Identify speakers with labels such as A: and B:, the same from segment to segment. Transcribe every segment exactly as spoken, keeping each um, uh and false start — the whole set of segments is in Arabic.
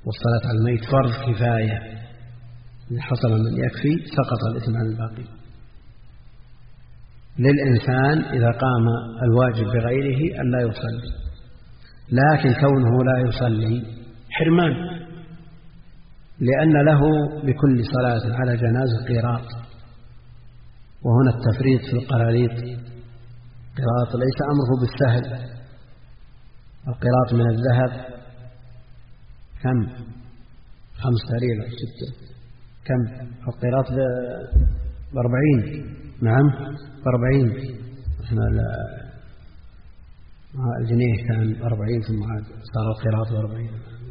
A: والصلاة على الميت فرض كفاية، إن حصل من يكفي سقط الإثم عن الباقي. للإنسان إذا قام الواجب بغيره أن لا يصلي، لكن كونه لا يصلي حرمان، لأن له بكل صلاة على جنازة قيراط، وهنا التفريط في القراريط. قيراط ليس أمره بالسهل، القيراط من الذهب كم؟ خمسة ريال ستة كم؟ القيراط بأربعين. نعم بأربعين. احنا الجنيه كان أربعين ثم عاد صار القيراط بأربعين.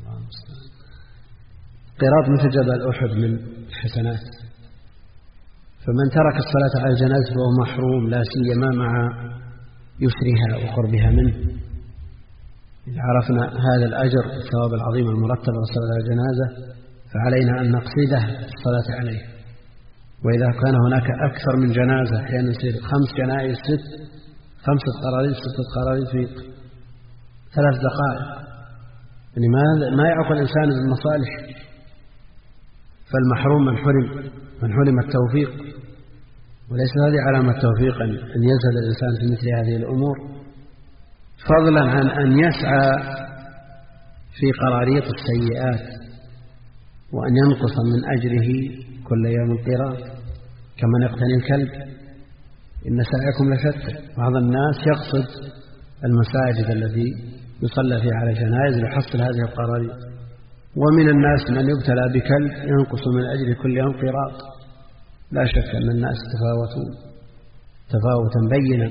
A: قيراط مثل جبل أحد من الحسنات. فمن ترك الصلاة على الجنازة فهو محروم، لا سيما مع يسرها وقربها منه. إذا عرفنا هذا الأجر الثواب العظيم المرتب على الصلاة على الجنازة فعلينا أن نقصده الصلاة عليه. وإذا كان هناك أكثر من جنازة، أحيانا يصير خمس جنائز ست خمسة قراريط ستة قراريط في ثلاث دقائق، يعني ما ما يعقل الإنسان بالمصالح. فالمحروم من حرم من حرم التوفيق، وليس هذه علامة توفيق أن يزهد الإنسان في مثل هذه الأمور، فضلا عن أن يسعى في قراريط السيئات وأن ينقص من أجره كل يوم قيراط كمن يقتني الكلب. إن سعيكم لشتى. بعض الناس يقصد المساجد التي يصلى فيها على جنائز ليحصل هذه القراريط، ومن الناس من يبتلى بكلب ينقص من أجل كل يوم قيراط. لا شك أن الناس تفاوتون تفاوتا بينا،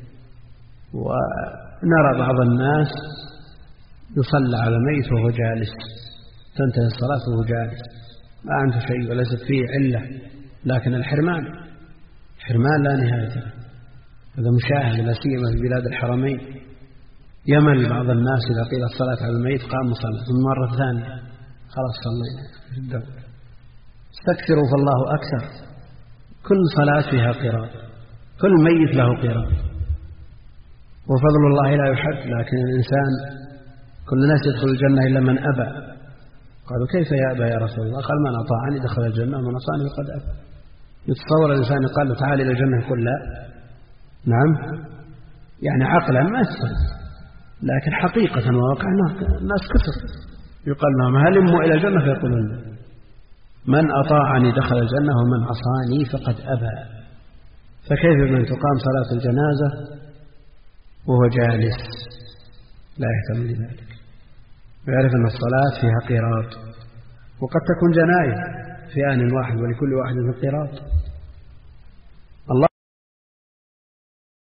A: ونرى بعض الناس يصلى على ميت وهو جالس، تنتهي الصلاة وهو جالس ما عنده شيء وليست فيه علة، لكن الحرمان حرمان لا نهاية له. هذا مشاهد لا سيما في بلاد الحرمين. يمل بعض الناس إذا قيل الصلاة على الميت قام صلى، ثم مرة ثانية خلاص صلينا في الدولة. استكثروا فالله أكثر. كل صلاة فيها قراءة، كل ميت له قراءة، وفضل الله لا يحد. لكن الإنسان كل الناس يدخل الجنة إلا من أبى. قالوا كيف يأبى يا رسول الله؟ قال من أطاعني دخل الجنة ومن عصاني فقد أبى. يتصور الإنسان قال له تعال إلى الجنة يقول لا؟ نعم، يعني عقلا ما يستطيع، لكن حقيقة وواقعا الناس كثر يقال لهم هلموا إلى الجنة فيقولون من أطاعني دخل الجنة ومن عصاني فقد أبى. فكيف من تقام صلاة الجنازة وهو جالس لا يهتم لذلك، ويعرف أن الصلاة فيها قيراط، وقد تكون جنائز في آن واحد ولكل واحد من قيراط.